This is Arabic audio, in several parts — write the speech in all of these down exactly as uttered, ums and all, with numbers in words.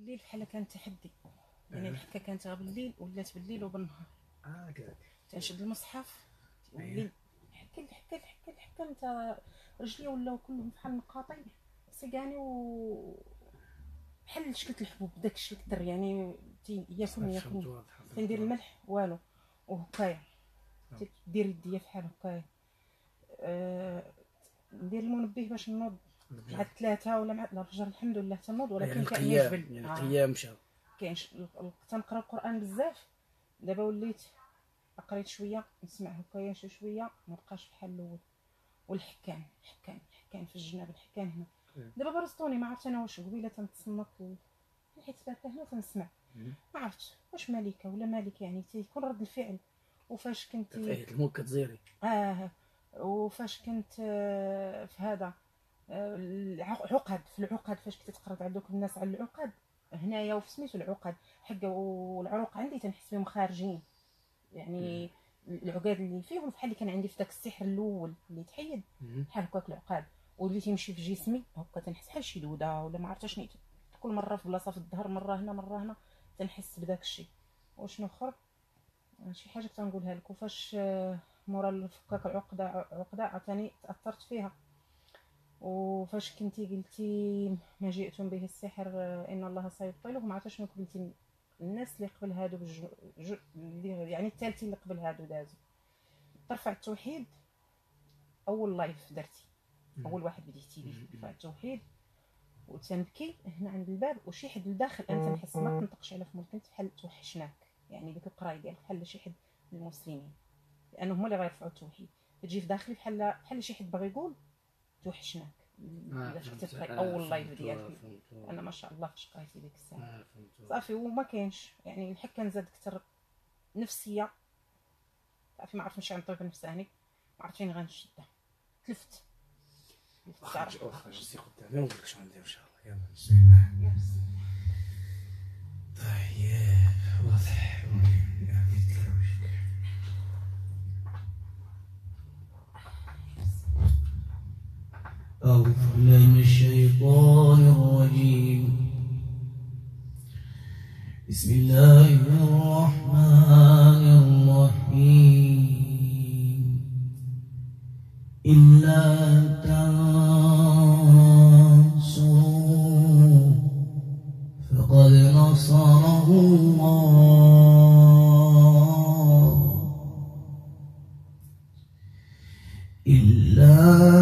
الليل بحال كان تحدي، يعني الحكه كانت غير بالليل ولات بالليل وبالنهار. اه كذاك تنشد المصحف تولي حكي الحكه الحكه الحكه انت رجلي ولاو كلهم بحال نقاطي سيقاني و بحال شكلت الحبوب داك الشيء كثر، يعني ياكل ياكل تندير الملح والو وهكايا تدير يديا بحال هكايا. أه ندير المنبه باش نوض مع ثلاثه ولا مع الفجر الحمد لله تنوض، ولكن يعني كاين جبل يعني القيام مشى. كاينش تنقرا القران بزاف. دابا وليت قريت شويه نسمع هكايا شي شويه ما بقاش بحال الاول. والحكان الحكان الحكان في الجناب الحكان هنا دابا برزطوني ما عرفت انا واش قبيله تنتصنت حيت بات هنا تنسمع ما عرفتش واش مالكه ولا مالك، يعني تيكون رد الفعل. وفاش كنت في الموت كتزيري اه وفاش كنت آه في هذا آه العقد في العقد فاش كنت تقرض على دوك الناس على العقد هنايا وفي سميتو العقد حقا، والعروق عندي تنحس بهم خارجين، يعني العقاد اللي فيهم بحال اللي كان عندي في داك السحر الاول اللي تحيد بحال هكاك العقاد، واللي تيمشي في جسمي هكا تنحس بحال شي دوده ولا ما عرفتش شنو، كل مره في بلاصه في الظهر مره هنا مره هنا تنحس بداك الشيء. وشنو اخر شي حاجه تنقولها لك. وفاش مورا فكاك العقده عقده عطاني تاثرت فيها. وفاش كنتي قلتي ما جئتم به السحر ان الله سيبطله، ما عرفتش شنو قلتي الناس اللي قبل هادو بجو... جو... يعني الثالثين اللي قبل هادو دازو ترفع التوحيد. اول لايف درتي اول واحد بديتي به ترفع التوحيد وتنبكي هنا عند الباب وشي حد لداخل انا تنحس ما تنطقش على فمك كنت بحال توحشناك، يعني ديك القرايه ديالك بحال شي حد من المسلمين لانه هما اللي غيرفعوا التوحيد، تجي في داخلي بحال بحال شي حد باغي يقول توحشناك. باش كنت تقرا اول لايف ديالك انا ما شاء الله فاش قريتي ديك الساعه صافي وما كاينش، يعني الحكه نزاد اكثر نفسيه صافي ما عرفت نمشي عند الطبيب النفساني ما عرفت فين غنشدها تلفت خرج خرج سي قدامي ونقول لك شنو ندير ان شاء الله. يلا بسم الله. طيب واضح أعوذ بالله من الشيطان الرجيم. بسم الله الرحمن الرحيم. إلا تنصروا فقد نصره الله. إلا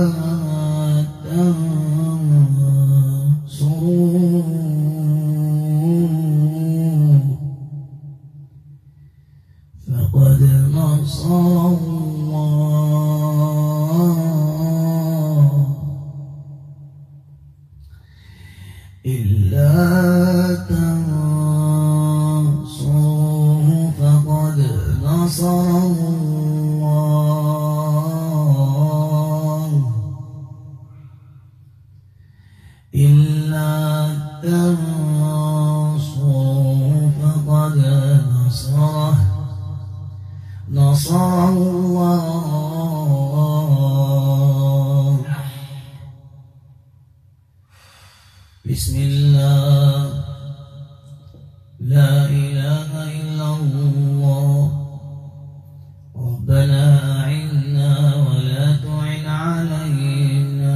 فقد نصره الله. إلا تنصروه فقد نصره الله. إلا تنصروه فقد نصره نصره الله. بسم الله لا إله إلا الله. ربنا أعنا ولا تعن علينا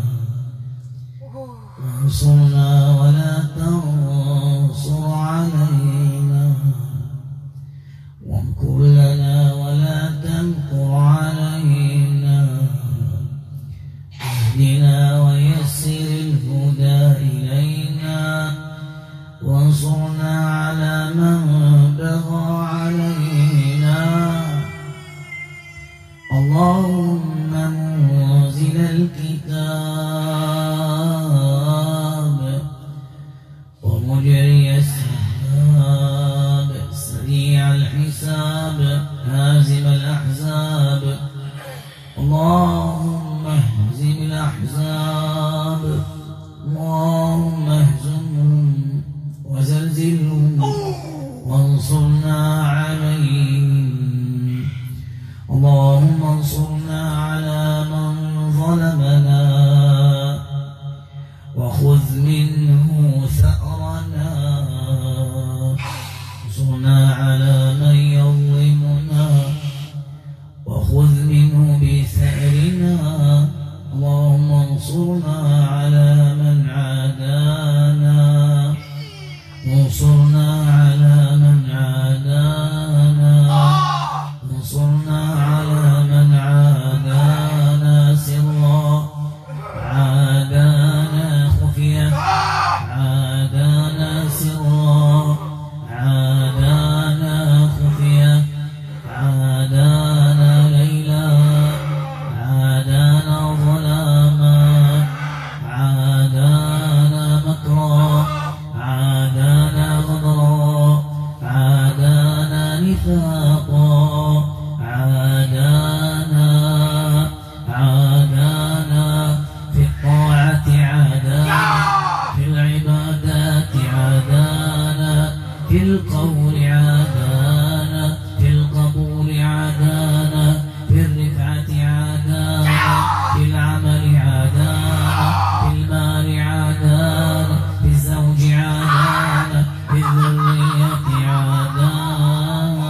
وانصرنا ولا تنصر علينا وامكر لنا ولا تمكر علينا اهدنا ويسر الهدى إلينا وانصرنا على من بغى علينا. اللهم منزل الكتاب ومجري السحاب سريع الحساب هازم الأحزاب. اللهم اهزم الأحزاب. اللهم اهزمهم وزلزلهم وانصرنا عليهم. اللهم انصرنا على من ظلمنا وخذ منه ثأرنا انصرنا على من عادانا انصرنا على من عادانا سرا عادانا خفيا عادانا سرا عادانا خفيا عادانا ليلا عادانا ظلاما عادانا مكرا عادانا غدرا عادانا نفاقا عادانا عادانا في الطاعة عادانا في العبادات عادانا في القول عادانا في القبول عادانا في الرفعة عادانا في العمل عادانا في المال عادانا في الزوج عادانا في الذرية عادانا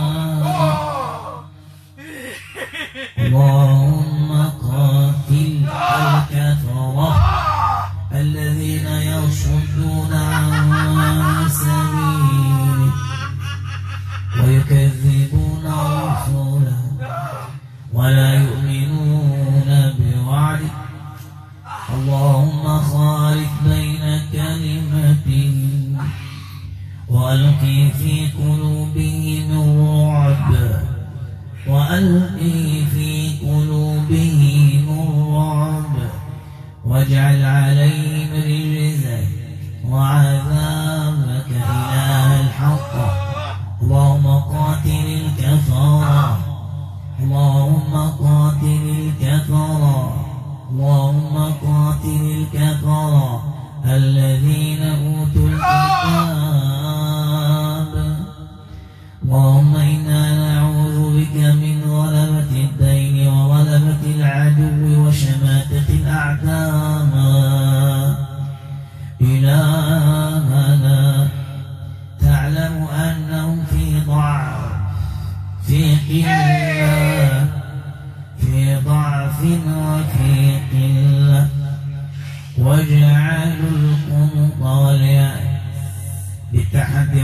اللهم قاتل الكفرة الذين يصدون عن سبيلك ويكذبون رسوله ولا يؤمنون بوعدك اللهم خالف بين كلمتهم وألقي في قلوبهم الرعب وألقي في قلوبهم الرعب واجعل عليهم رجزا وعذابك إله الحق اللهم قاتل الكفرة اللهم قاتل الكفرة اللهم قاتل الكفرة الذين أوتوا الكتاب اللهم إنا نعوذ بك من غلبة الدين وغلبة العدو وشماتة الأعداء إلهنا تعلم أنهم في ضعف في قلة في ضعف وفي قلة واجعلوا القنط واليأس بالتحدي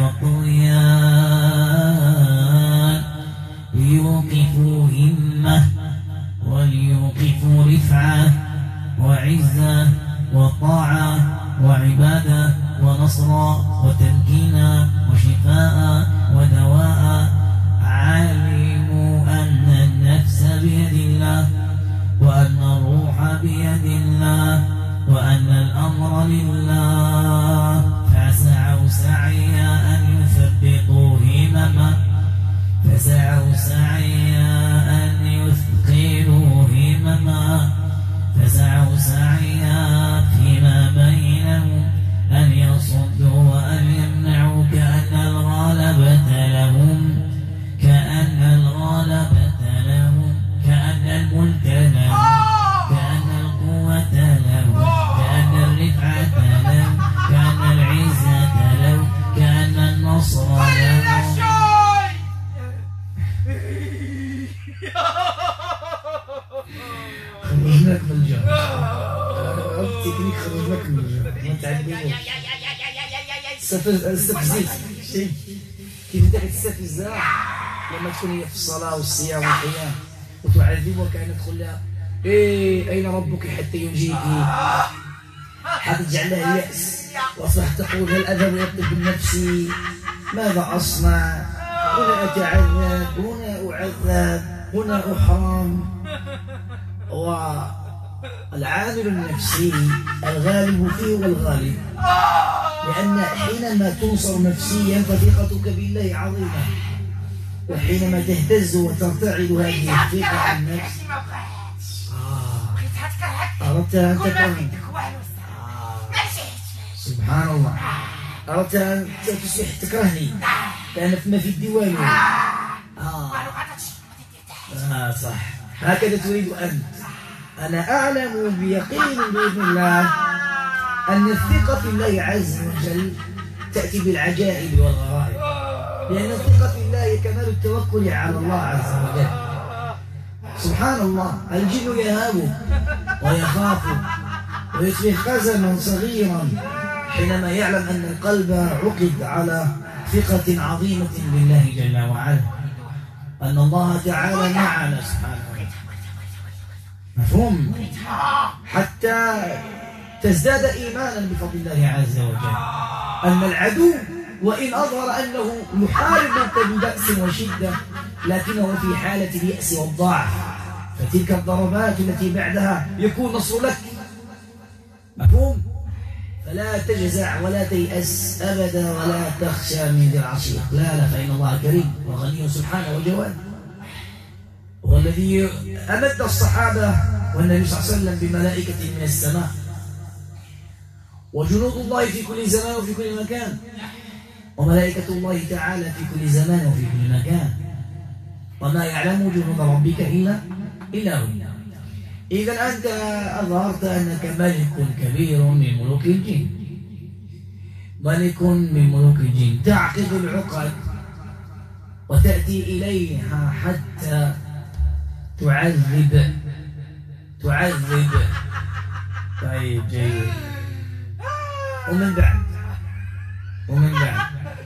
والطغيان ليوقفوا همة وليوقفوا رفعة وعزة وطاعة وعبادة ونصرا وتمكينا وشفاء ودواء علموا أن النفس بيد الله وأن الروح بيد الله وأن الأمر لله فسعوا سعيا أن يثبطوا همما فسعوا سعيا أن يثقلوا همما فسعوا سعيا فيما بينهم أن يصدوا وأن يمنعوا كأن الغالبة لهم كأن الغالبة لهم كأن الملك لهم كأن القوة لهم كأن الرفعة لهم كأن العزة لهم كأن النصر لهم خرجناك من الجو التكنيك خرجناك من الجو ما تعدينوش استفزيت شتي كيف انت كتستفزها لما تكون هي في الصلاة والصيام والقيام وتعذبك أن تدخل لها إيه أين ربك حتى ينجيك حتجعل لها اليأس وأصبحت تقول هل أذهب يطلب النفسي ماذا أصنع هنا أتعذب هنا أعذب هنا أحرم والعامل النفسي الغالب فيه هو الغالب لأن حينما تنصر نفسيا فثقتك بالله عظيمة وحينما تهتز وترتعد هذه الثقة عن النفس أردت أن تكون سبحان الله أردت أن تصبح تكرهني لأن ما في الديوان آه. آه صح هكذا تريد أنت أنا أعلم بيقين بإذن الله أن الثقة في الله عز وجل تأتي بالعجائب والغرائب لأن الثقة في الله هي كمال التوكل على الله عز وجل سبحان الله الجن يهاب ويخاف ويصبح خزما صغيرا حينما يعلم أن القلب عقد على ثقة عظيمة بالله جل وعلا، أن الله تعالى معنا سبحانه وتعالى. مفهوم؟ حتى تزداد إيمانا بفضل الله عز وجل، أن العدو وإن أظهر أنه يحاربك ببأس وشدة لكنه في حالة اليأس والضعف، فتلك الضربات التي بعدها يكون نصر لك. مفهوم؟ فلا تجزع ولا تيأس أبدا ولا تخشى من ذي العرش إقلالا، فإن الله كريم وغني سبحانه وجواد. هو الذي أمد الصحابة والنبي صلى الله عليه وسلم بملائكة من السماء، وجنود الله في كل زمان وفي كل مكان، وملائكة الله تعالى في كل زمان وفي كل مكان، وما يعلم جنود ربك إلا إلا هو. إذا أنت أظهرت أنك ملك كبير من ملوك الجن، ملك من ملوك الجن، تعقد العقد وتأتي إليها حتى تعذب تعذب. طيب جيد. ومن بعد ومن بعد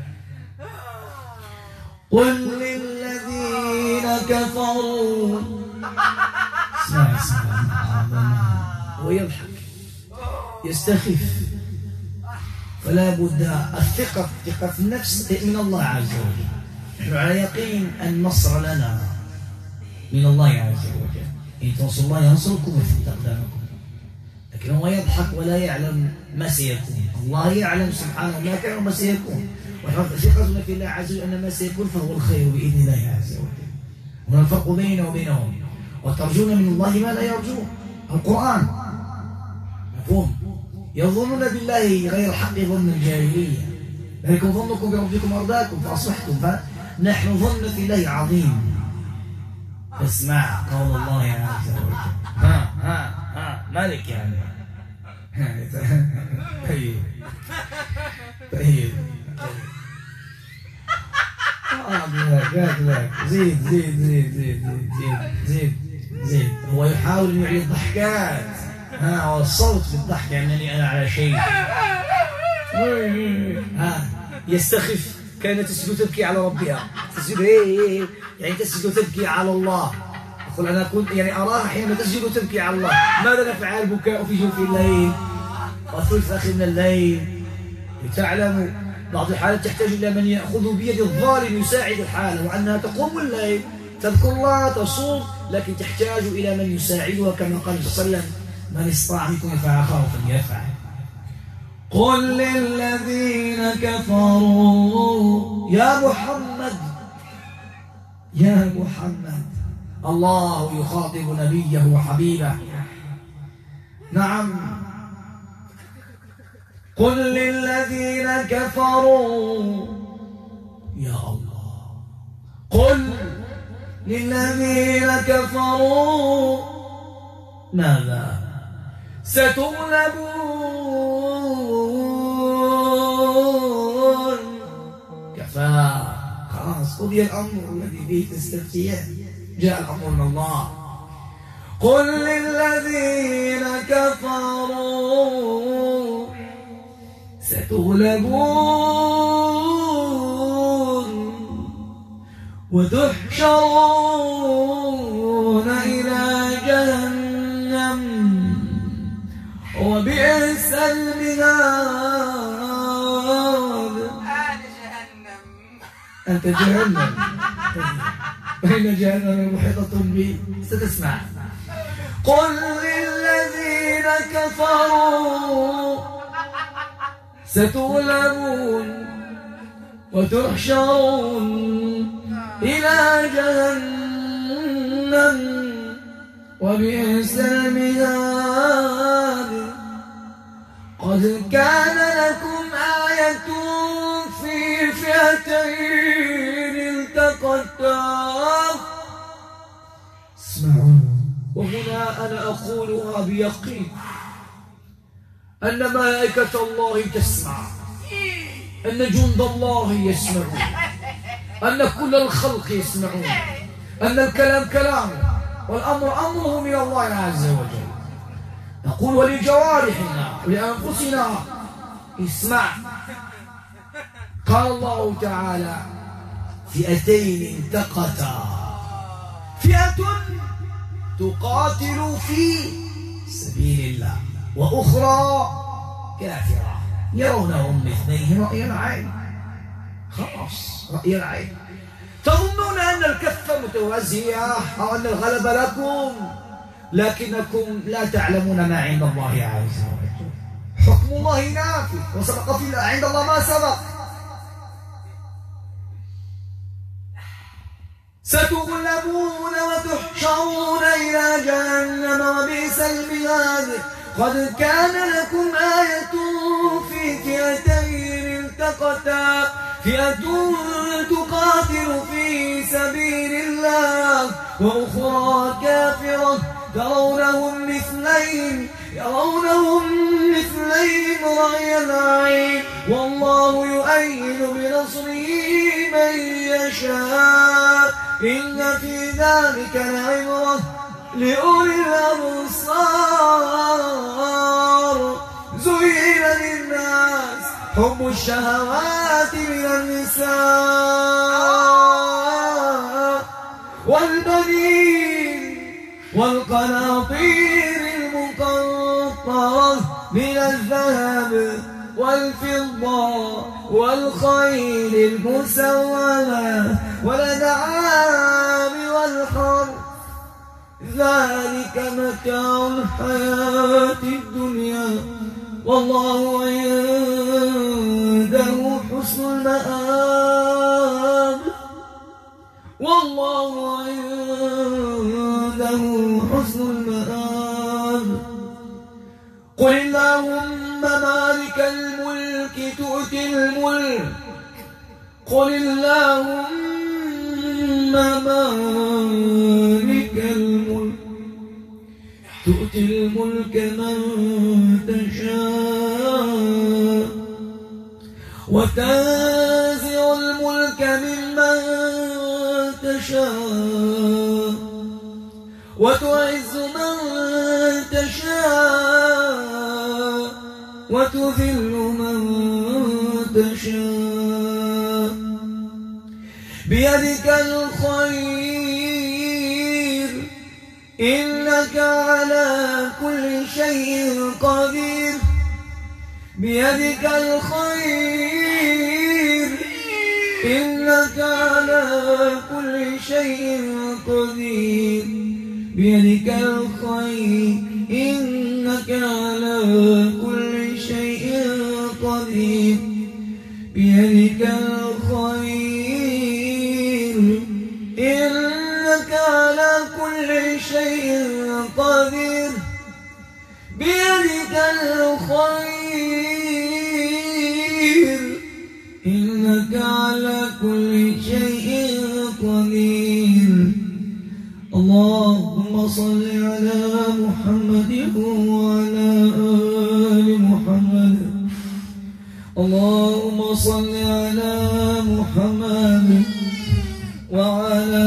قل للذين كفروا، اسمع اسمع، ويضحك يستخف. فلا بد الثقة ثقة في النفس من الله عز وجل. نحن على يقين أن النصر لنا من الله عز وجل، إن تنصروا الله ينصركم ويثبت أقدامكم. لكن هو يضحك ولا يعلم ما سيكون. الله يعلم سبحانه ما كان وما سيكون، وثقتنا في الله عز وجل أن ما سيكون فهو الخير بإذن الله عز وجل. هنا الفرق بيننا وبينهم. وترجون من الله ما لا يرجون، القرآن. مفهوم؟ يظنون بالله غير الحق ظن الجاهلية، ذلكم ظنكم بربكم أرداكم فأصبحتم. فنحن ظن في الله عظيم. اسمع قول الله عز وجل. ها ها ها مالك يعني. طيب طيب زيد زيد زيد زيد زيد زيد زيد. هو يحاول أن يعيد الضحكات، ها والصوت في الضحك أنني أنا على شيء. ها يستخف. كانت تسجد تبكي على ربها، تسجد ايه يعني تسجد تبكي على الله. أقول أنا كنت يعني أراها حينما تسجد تبكي على الله. ماذا نفعل؟ البكاء في جوف الليل والثلث الأخير من الليل. تعلم بعض الحالات تحتاج إلى من يأخذ بيد الظالم يساعد الحالة، وأنها تقوم الليل تذكر الله تصوم، لكن تحتاج إلى من يساعدها كما قال صلى الله عليه وسلم: من استطاع منكم يفعل أخاه فليفعل. قل للذين كفروا يا محمد يا محمد. الله يخاطب نبيه وحبيبه. نعم. قل للذين كفروا يا الله. قل للذين كفروا ماذا؟ ستغلبون. كفى خلاص قضي الأمر الذي فيه تستفتيان، جاء الأمر من الله. قل للذين كفروا ستغلبون وتحشرون إلى جهنم وبئس المهاد. أنت جهنم. بين جهنم محيطة بي. ستسمع. قل للذين كفروا ستغلبون وتحشرون إلى جهنم وبئس المهاد. قد كان لكم آية في فئتين التقتا. اسمعوا، وهنا أنا أقولها بيقين أن ملائكة الله تسمع، أن جند الله يسمعون، أن كل الخلق يسمعون، أن الكلام كلامه والأمر أمره من الله عز وجل. نقول ولجوارحنا ولأنفسنا اسمع، قال الله تعالى فئتين التقتا، فئة تقاتل في سبيل الله وأخرى كافرة يرونهم مثليهم رأي العين. خلاص رأي العين. تظنون أن الكفة متوازية أو أن الغلبة لكم، لكنكم لا تعلمون ما عند الله عز وجل. حكم الله نافذ وسبق في عند الله ما سبق. ستغلبون وتحشرون إلى جهنم وبئس المهاد. قد كان لكم آية في فئتين التقتا، فئة تقاتل في سبيل الله وأخرى كافرة ترونهم مثلين يرونهم مثلين رأي العين، والله يؤيد بنصره من يشاء، إن في ذلك لعبرة لأولي الأبصار. زين للناس حب الشهوات من النساء والبنين والقناطير المقنطرة من الذهب والفضة والخيل المسومة والأنعام والحرث، ذلك متاع الحياة الدنيا، والله عنده حسن المآب، والله عنده حسن المآب. قل اللهم مالك الملك تؤتي الملك، قل اللهم مالك الملك تؤتي الملك من تشاء وتنزع الملك ممن تشاء وتعز من تشاء وتذل من تشاء، بيدك الخير إنك على كل شيء قدير، بيدك الخير إنك على كل شيء قدير، بيدك الخير إنك على كل شيء قدير، بيدك الخير إنك على كل شيء قدير، بيدك الخير إنك على كل شيء قدير. اللهم صل على محمد وعلى آل محمد، اللهم صل على محمد وعلى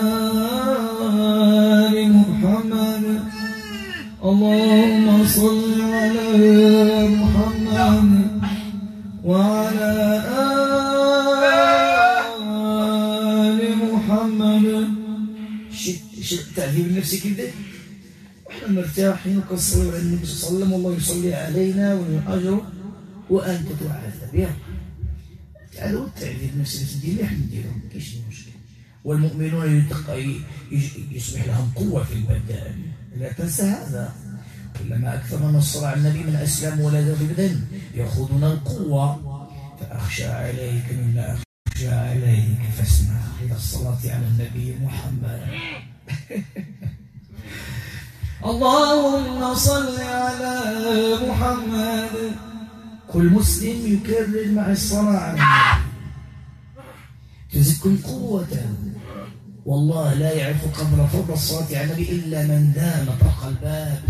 آل محمد، اللهم صل على محمد وعلى آل محمد. شد شد تعذيب النفس كده واحنا مرتاحين وكنصلوا على النبي صلى الله عليه وسلم، والله يصلي علينا ولنا اجره وانت تعذب. يا تعالوا التعذيب النفسي اللي تدير احنا نديرهم، ما كاينش مشكل. والمؤمنون يصبح لهم قوه في البدن، لا تنسى هذا. كلما اكثر من الصلاه على النبي من اسلم ولا ذنب ياخذون القوه. فاخشى عليك مما اخشى عليك فاسمع الى الصلاه على النبي محمد. اللهم صل على محمد. كل مسلم يكرر مع الصلاه على النبي تزدكم قوه، والله لا يعرف قدر فضل الصلاة على النبي إلا من دام طرق الباب.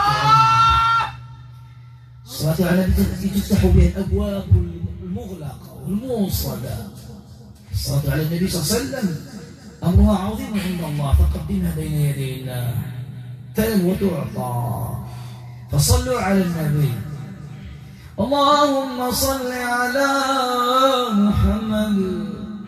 الصلاة على النبي تفتح بها الأبواب المغلقة والموصلة. الصلاة على النبي صلى الله عليه وسلم أمرها عظيم عند الله، فقدمها بين يدي الله تلم وتعطى. فصلوا على النبي اللهم صل على محمد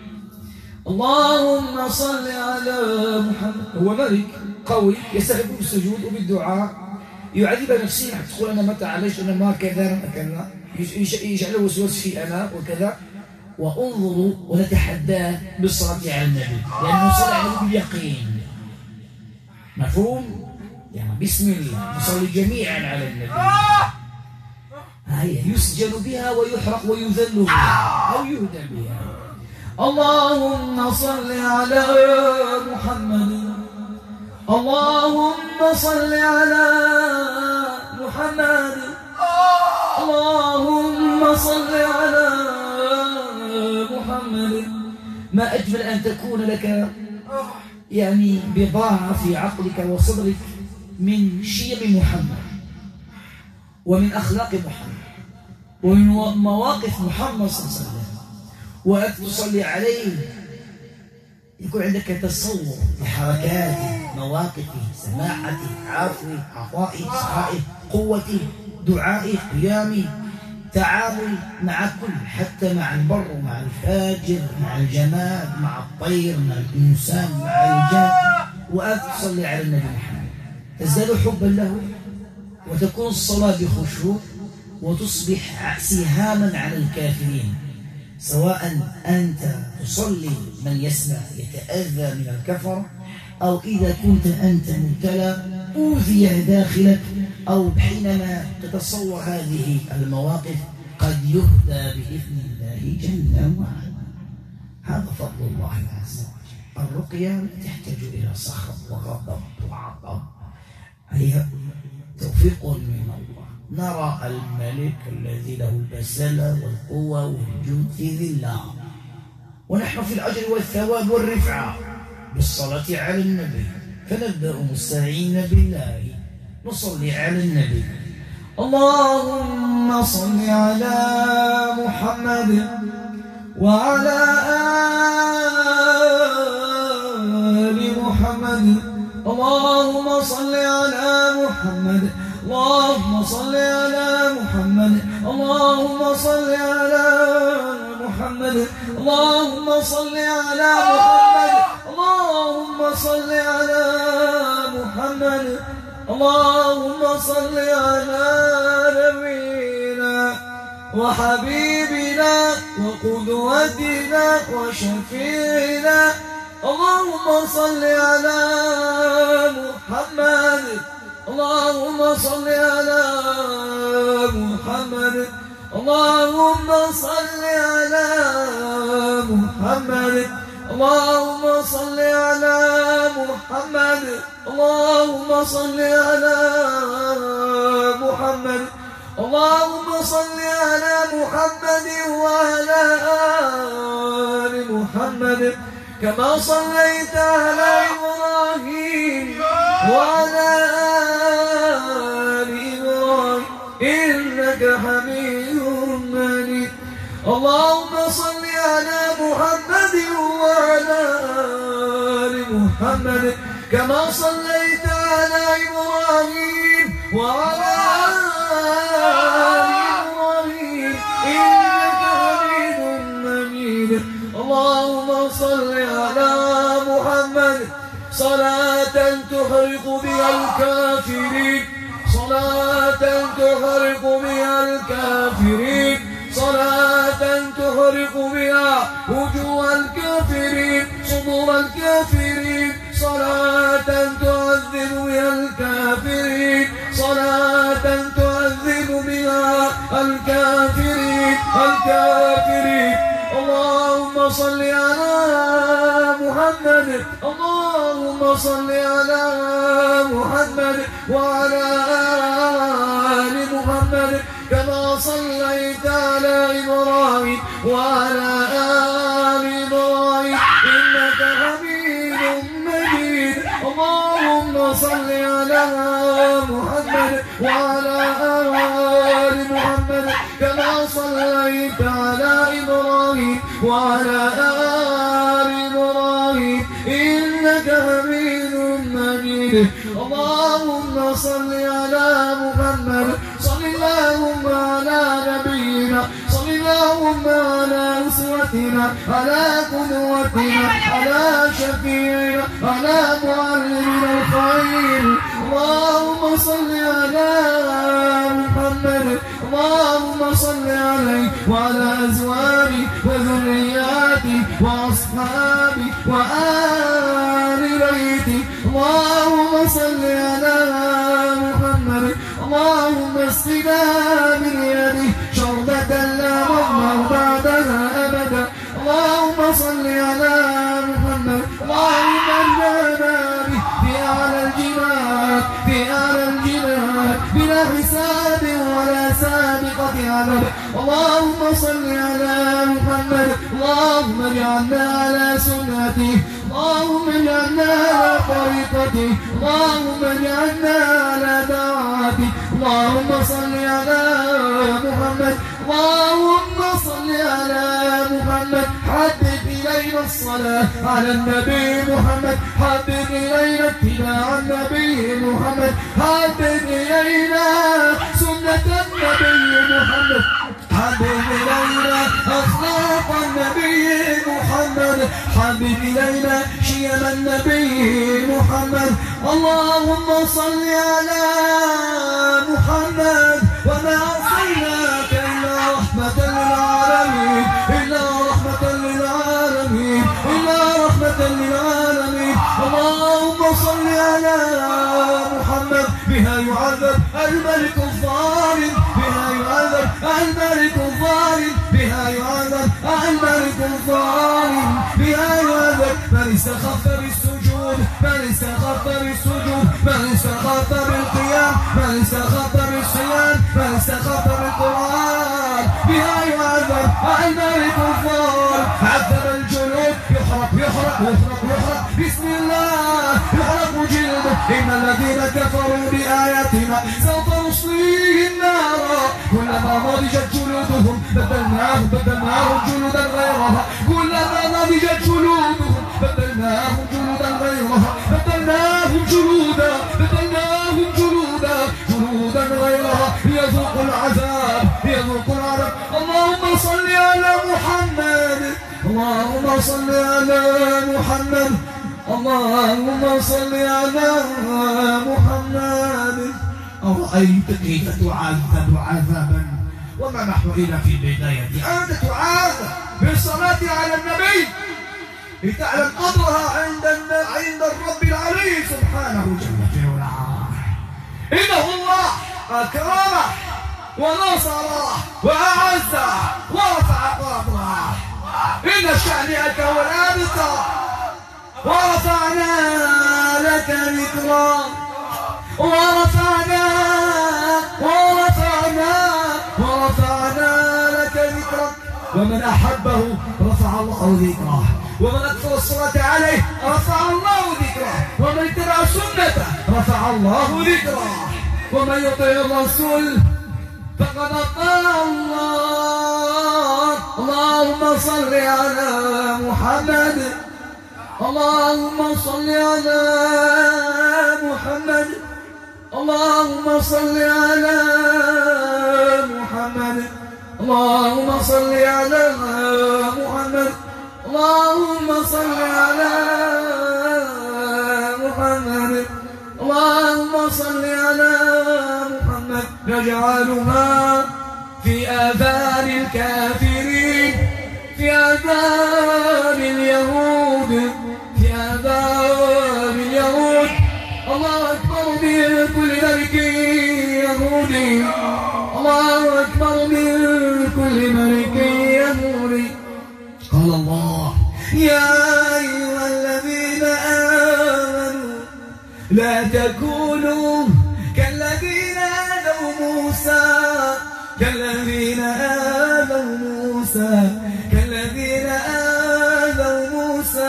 اللهم صل على محمد. هو ملك قوي يستحق بالسجود وبالدعاء، يعذب نفسه حتى تقول أنا ما تعالجت أنا ما كذا أنا كذا، يجعل وسواس في أنا وكذا. وانظروا ونتحداه بالصلاة على النبي، لأنه صلى عليه باليقين. مفهوم؟ يعني بسم الله نصلي جميعا على النبي. هي يسجل بها ويحرق ويذل بها أو يهدى بها. اللهم صل على محمد اللهم صل على محمد اللهم صل على محمد. ما أجمل أن تكون لك يعني بضاعة في عقلك وصدرك من شيم محمد ومن أخلاق محمد ومن مواقف محمد صلى الله عليه وسلم، وأن تصلي عليه يكون عندك تصور لحركاته، مواقفه، سماحته، عفوه، عطائه، سخائه، قوته، دعائه، قيامه، تعامل مع كل، حتى مع البر ومع الفاجر، مع الجماد، مع الطير، مع الإنسان، مع الجان. وأن تصلي على النبي محمد تزداد حبا له، وتكون الصلاة بخشوع، وتصبح سهاما على الكافرين. سواء أنت تصلي من يسمع يتأذى من الكفر، أو إذا كنت أنت مبتلى أوذي داخلك، أو حينما تتصور هذه المواقف قد يهدى بإذن الله جل وعلا. هذا فضل الله عز وجل. الرقية تحتاج إلى سخط وغضب وعطب، هي توفيق من الله. نرى الملك الذي له البسالة والقوة والجود في ذله، ونحن في الأجر والثواب والرفعة بالصلاة على النبي. فنبدأ مستعين بالله نصلي على النبي. اللهم صل على محمد وعلى آل محمد. اللهم صل على محمد اللهم صل على محمد اللهم صل على محمد اللهم صل على محمد اللهم صل على محمد اللهم صل على نبينا وحبيبنا وقدوتنا وشفيعنا. اللهم صل على محمد اللهم صل على محمد اللهم صل على محمد اللهم صل على محمد اللهم صل على محمد اللهم صل على محمد وعلى آل محمد كما صليت على إبراهيم وعلى آل إبراهيم إنك حميد مجيد. اللهم صل على محمد وعلى آل محمد كما صليت على إبراهيم وعلى آل إبراهيم إنك حميد مجيد. اللهم صل على محمد صلاة تحرق بها الكافرين صلاة تحرق بها الكافرين صلاة تحرق بها وجوه الكافرين صدور الكافرين صلاة تعذب بها الكافرين صلاة تعذب بها الكافرين الكافرين. اللهم صل على محمد اللهم صل على محمد وعلى آل محمد كما صليت على إبراهيم وعلى آل إبراهيم إنك حميد مجيد. اللهم صل على محمد وعلى آل محمد كما صليت على إبراهيم وعلى آل إبراهيم إنك حميد مجيد. اللهم صل على محمد صل اللهم على نبينا اللهم على أسوتنا على قدوتنا على شفيعنا على معلمنا الخير. اللهم صل على محمد اللهم صل عليه وعلى أزواجه وذرياته وأصحابه وآل بيته. اللهم صل على محمد اللهم اسقنا من يده شربة لا نظمأ بعدها أبدا. اللهم صل على محمد اللهم اجعلنا به في أعلى الجنان في أعلى الجنان بلا حساب ولا سابقة عذاب. اللهم صل على محمد اللهم اجعلنا على سنته اللهم اجعلنا على طريقته اللهم اجعلنا على دعاته. اللهم صل على محمد اللهم صل على محمد حبب إلينا الصلاة على النبي محمد حبب إلينا اتباع النبي محمد حبب إلينا سنة النبي محمد حبب إلينا أخلاق النبي محمد حبب إلينا شيم النبي محمد. اللهم صل على محمد وما أرسلناك إلا رحمة للعالمين إلا رحمة للعالمين إلا رحمة للعالمين. اللهم صل على محمد بها يعذب الملك الظالم بها يعذب الملك الظالم بها يعذب الملك الظالم بها يعذب. من استخف بالسجود من استخف بالسجود من استخف بالقيام من استخف بالصيام من استخف بالقرآن بها يعذب الملك الظالم. عذب الجنود يحرق يحرق يحرق يحرق بسم الله يحرق جلده. إن الذين كفروا بآياتنا سوف نصليهم نارا كلما نضجت جلودهم بدلناهم بدلناهم جلودا غيرها كلما نضجت جلودهم بدلناهم جلودا غيرها بدلناهم جلودا بدلناهم جلودا جلودا غيرها ليذوقوا العذاب ليذوقوا العذاب. اللهم صل على محمد اللهم صل على محمد اللهم صل على محمد. أرأيت كيف تعذب عذابا وما نحن إلا في البداية. أنت تعاذب بالصلاة على النبي لتعلم قدرها عند عند الرب العلي سبحانه جل في علاه. إنه الله أكرمه ونصره وأعزه ورفع قدره. إن شأنك هو الأبتر ورفعنا لك ذكرا ورفعنا ورفعنا ورفعنا لك ذكرك. ومن أحبه رفع الله ذكره ومن أكثر الصلاة عليه رفع الله ذكره ومن اتبع سنته رفع الله ذكره ومن يطع الرسول فقد أطاع الله. اللهم صل على محمد اللهم صل على محمد اللهم صل على محمد اللهم صل على محمد اللهم صل على محمد اللهم صل على محمد. نجعلها في آذان الكافرين في آذان اليهود في آذان اليهود. الله أكبر من كل ملك يهودي الله أكبر من كل ملك يهودي. قال الله يا أيها الذين آمنوا لا تكونوا كالذين آذوا موسى كالذين آذوا موسى كالذين آذوا موسى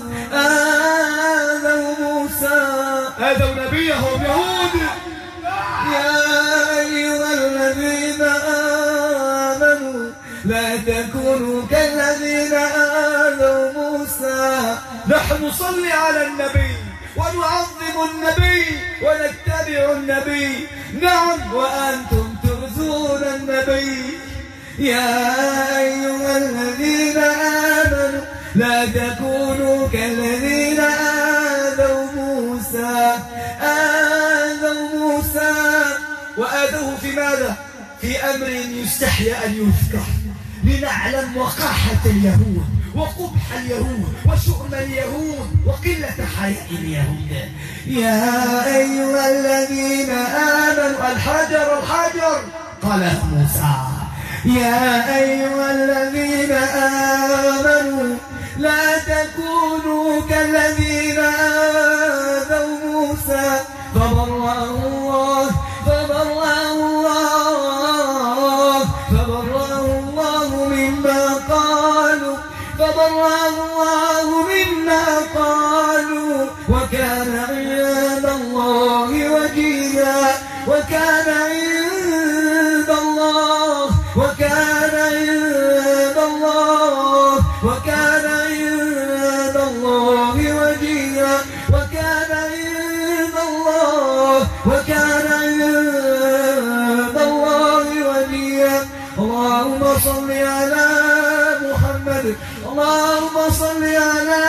آذوا موسى آذوا نبيهم يهود. يا أيها الذين آمنوا لا تكونوا كالذين آذوا موسى. نحن نصلي على النبي ونعظم النبي ونتبع النبي. نعم وأنتم تؤذون النبي يا أيها الذين آمنوا لا تكونوا كالذين آذوا موسى آذوا موسى وآذوه في ماذا؟ في أمر يستحيى أن يذكر لنعلم وقاحة اليهود وقبح اليهود وشؤم اليهود وقلة حياء اليهود. يا أيها الذين آمنوا الحجر الحجر قال موسى يا أيها الذين آمنوا لا تكونوا كالذين آذوا موسى فبرأه الله فبرأه الله فبرأه الله مما قالوا فبرأه الله مما قالوا وكان عند الله وجيها وكان عند الله وكان عند الله وكان عند الله وجيها وكان عند الله وكان عند الله وجيها. اللهم صل على محمد اللهم صل على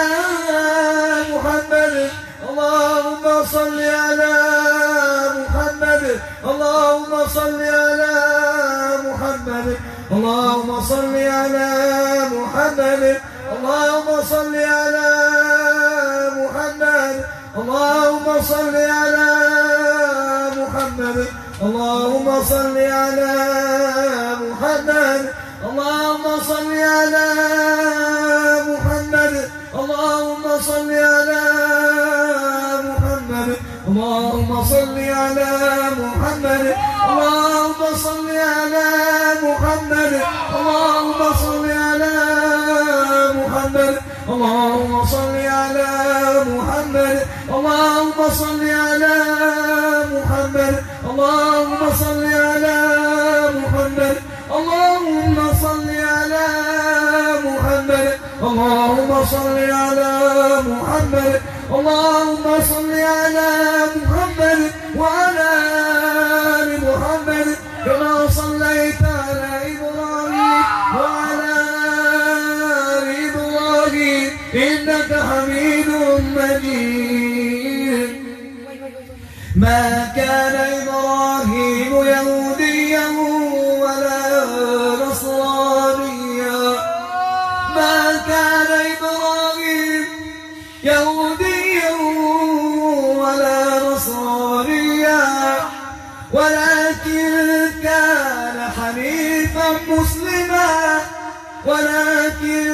محمد اللهم صل على محمد اللهم صل على محمد اللهم صل على محمد اللهم صل على محمد اللهم صل على محمد اللهم صل على محمد اللهم صل على محمد اللهم صل على محمد اللهم صل على محمد اللهم صل على محمد اللهم صل على محمد اللهم صل على محمد اللهم صل على محمد اللهم صل على محمد اللهم صل على محمد اللهم صل على محمد اللهم صل على محمد وعلى آل محمد كما صليت على إبراهيم وعلى آل إبراهيم إنك حميد مجيد. ما كان إبراهيم يهوديا ولا نصرانيا ما كان إبراهيم يهوديا ولا نصرانيا ولكن كان حنيفا مسلما ولكن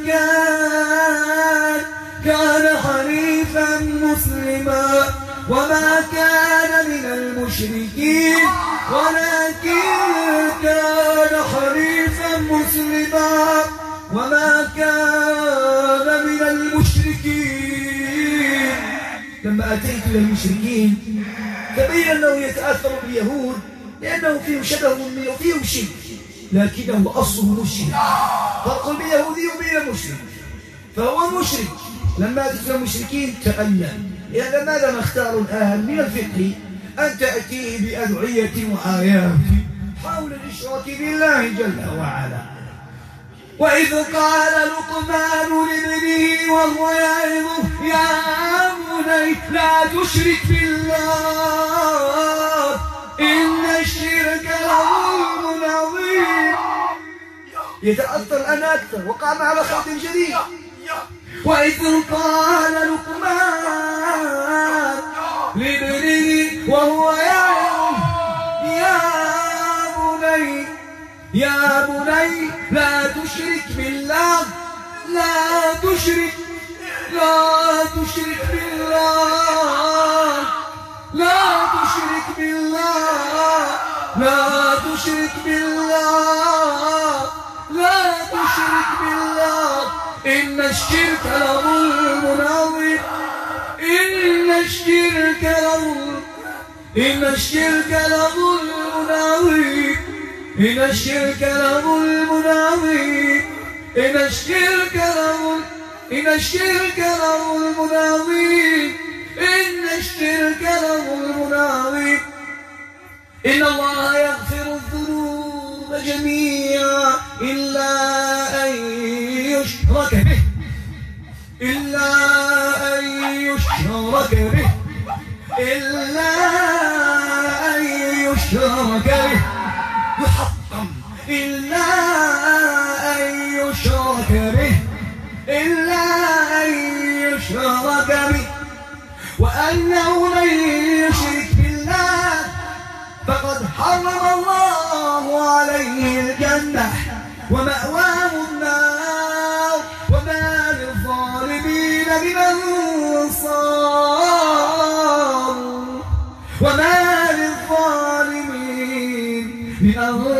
كان كان حنيفا مسلما وما كان من المشركين ولكن كان حنيفا مسلما وما كان من المشركين. لما أتيت إلى المشركين تبين أنه يتأثر باليهود لأنه فيهم شبه وفيهم شرك لكنه أصله مشرك. فرق بين اليهودي وبين المشرك فهو مشرك. لما أتيت إلى المشركين تألم إذا ماذا نختار الآن من الفقه أن تأتيه بأدعية وآيات حول الإشراك بالله جل وعلا. وإذ قال لقمان لابنه وهو يعظه يا بني لا تشرك بالله إن الشرك لظلم عظيم. يتأثر الآن أكثر وقع على خط جديد. وإذ قال لقمان لابنه وهو يعظه يا بني يا بني لا تشرك بالله لا تشرك لا تشرك بالله لا تشرك بالله لا تشرك بالله لا تشرك بالله إن الشرك لظلم عظيم إن الشرك لظلم إن الشرك لظلم عظيم إن الشرك لظلم عظيم إن الشرك لظلم إن الشرك لظلم عظيم إن الشرك لظلم عظيم. إن الله يغفر الذنوب جميعا إلا أن يشرك به إلا أن يشرك به إلا أن يشرك به يحطم إلا أن يشرك به إلا أن يشرك به وأنه من يشرك بالله فقد حرم الله عليه الجنة ومأواه النار وما للظالمين من أنصار وما للظالمين من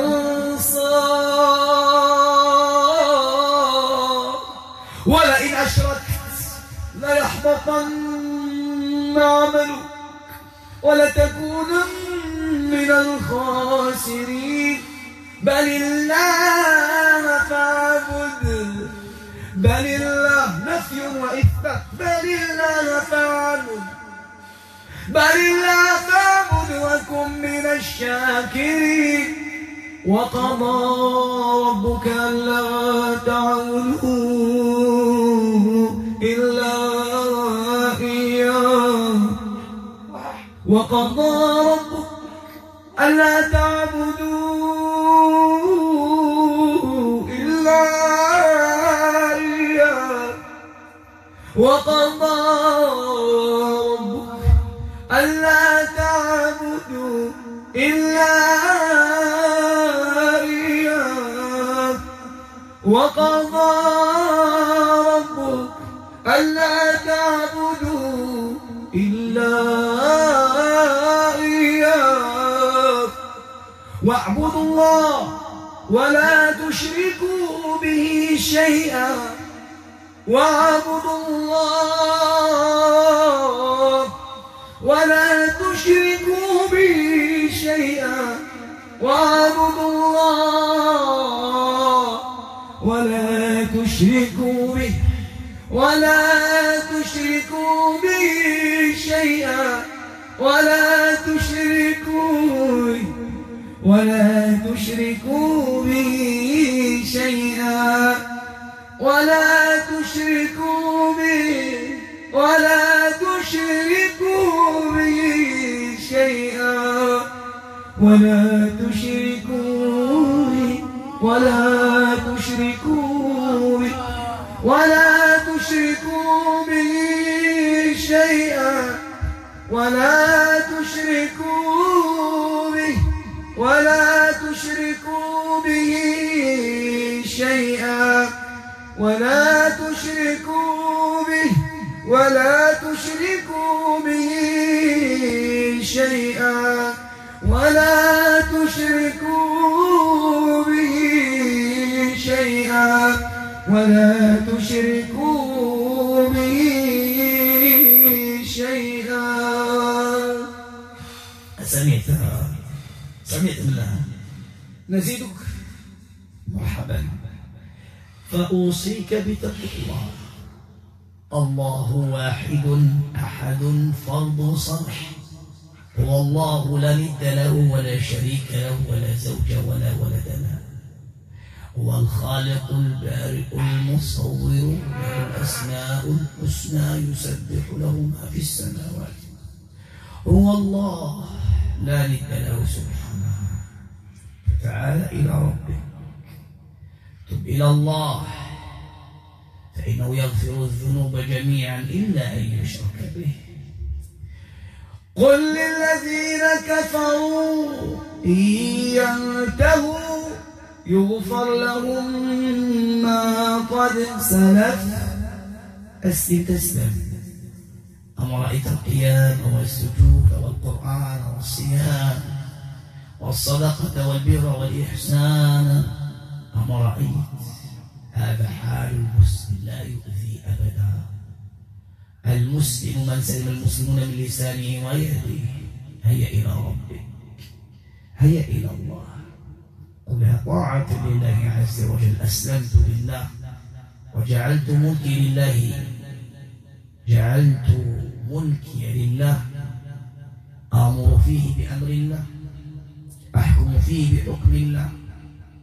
أنصار ولئن أشركت ليحبطن عملك ولتكونن من الخاسرين بل الله فاعبد بل الله نفي وإثبات بل الله فاعبد بل الله فاعبد وكن من الشاكرين وقضى ربك ألا تعبدوا إلا إياه وقضى ربك ألا تعبدوا إلا إياه وقضى ربك ألا تعبدوا إلا إياه وقضى ربك ألا تعبدوا إلا إياه واعبدوا الله ولا تشركوا به شيئا واعبدوا الله ولا تشركوا به شيئا واعبدوا الله ولا تشركوا به ولا تشركوا به شيئا ولا تشركوا ولا تشركوا به شيئا ولا تشركوا به ولا تشركوا به شيئا ولا تشركوا به ولا تشركوا به ولا تشركوا به شيئا ولا تشركوا به ولا تشركوا به شيئا ولا تشركوا به ولا تشركوا به شيئا ولا تشركوا به شيئا ولا تشركوا به شيئا. سمعتها سمعت الله نزيدك مرحبا. فأوصيك بتقوى الله. الله واحد أحد فرد صمح هو الله لا ند له ولا شريك له ولا زوج ولا ولد له. هو الخالق البارئ المصور له الأسماء الحسنى يسبح له ما في السماوات. هو الله لا ند له سبحانه. فتعال إلى ربك تب إلى الله فإنه يغفر الذنوب جميعا إلا أن يشرك به. قل للذين كفروا إن ينتهوا يغفر لهم ما قد سلف. أسلم تسلم. أم رأيت القيام والسجود والقرآن والصيام والصدقة والبر والإحسان؟ أم رأيت؟ هذا حال المسلم لا يؤذي أبدا. المسلم من سلم المسلمون من لسانه ويده. هيا إلى ربك هيا إلى الله. قل طاعة لله عز وجل. أسلمت لله وجعلت ملكي لله جعلت ملكي لله. آمر فيه بأمر الله أحكم فيه بحكم الله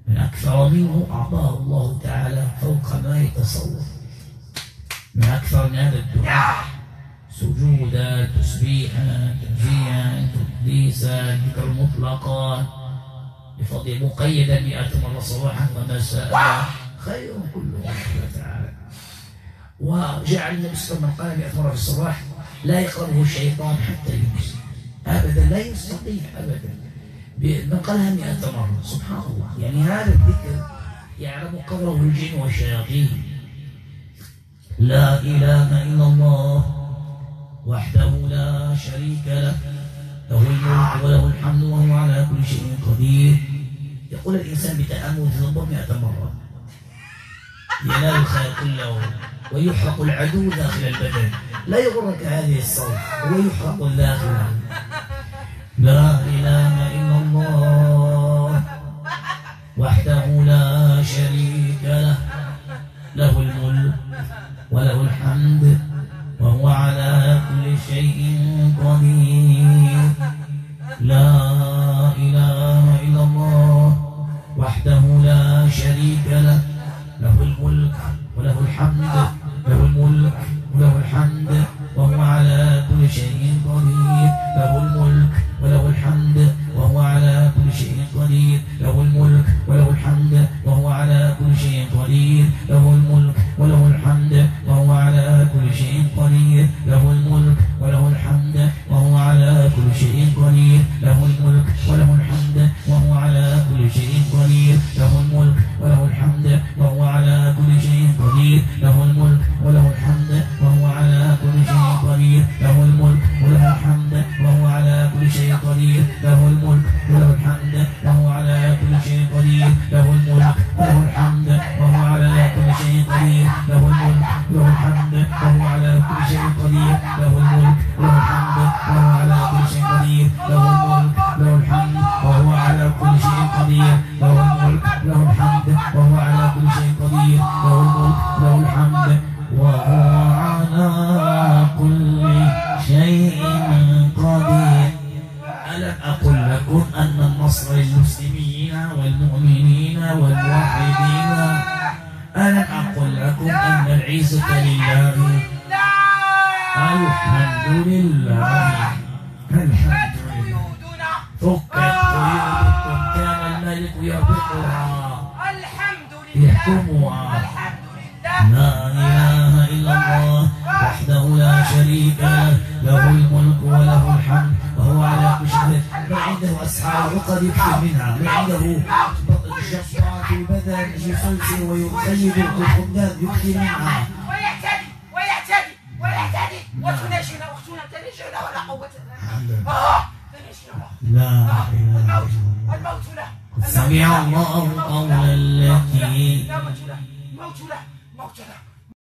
من أكثر منه أعطاه الله تعالى فوق ما يتصور، من أكثر من هذا الدعاء سجودا، تسبيحا، تنزيها، تقديسا، ذكر المطلقات بفضل مقيدا مئة مرة صباحا ومساء خير كله الله تعالى. وجعل النبي صلى الله عليه وسلم قال مئة مرة في الصباح لا يقربه الشيطان حتى يمسي أبدا، لا يستطيع أبدا. من قالها مئة مرة سبحان الله، يعني هذا الذكر يعلم قدره الجن والشياطين. لا إله إلا الله وحده لا شريك له، له الملك وله الحمد وهو على كل شيء قدير. يقول الإنسان بتأمل تدبر مئة مرة ينال الخير كله ويحرق العدو داخل البدن. لا يغرك هذه الصوت، هو يحرق الداخل. لا إله إلا الله وحده لا شريك له، له الملك وله الحمد وهو على كل شيء قدير. لا إله إلا الله وحده لا شريك له، له الملك وله الحمد، له الملك وله الحمد وهو على كل شيء قدير. له الملك وله الحمد وهو على كل شيء قدير. له الملك وله الحمد وهو على كل شيء قدير. له الملك وله الحمد وهو على كل شيء قدير. له الملك وله الحمد وهو على كل شيء قدير. له الملك وله الحمد وهو على كل شيء قدير. له الملك وله الحمد وهو على كل شيء قدير. له الملك وله الحمد وهو على كل شيء قدير. له الملك وله الحمد وهو على كل شيء قدير. له الملك وله الحمد وهو على كل شيء قدير. له الملك وله الحمد وهو على كل شيء قدير. له الملك وله الحمد وهو على كل شيء قدير. له الملك وله الحمد وهو على كل شيء قدير. له الملك وله الحمد وهو على كل شيء قدير. له الملك وله الحمد وهو على كل شيء قدير. له الملك وله الحمد وهو على كل شيء قدير. ألم أقل لكم أن النصر للمسلمين والمؤمنين والموحدين؟ ألم أقل لكم أن العزة لله؟ الحمد لله، الحمد لله. فكت قيودكم كان الملك يربطها، يحكمها. لا إله إلا الله وحده لا شريك له، له الملك وله الحمد وهو على كل شيء. من عنده أسحار وقد يكثر منها، من عنده شفاعة في البدن يسلسل ويخيب القنداب يكثر منها. ويعتدي ويعتدي ويعتدي وتناجينا أختنا تناجينا ولا قوة إلا لا إله الموت الموت له. سمع الله قول التي لا موت له، موت له، موت له.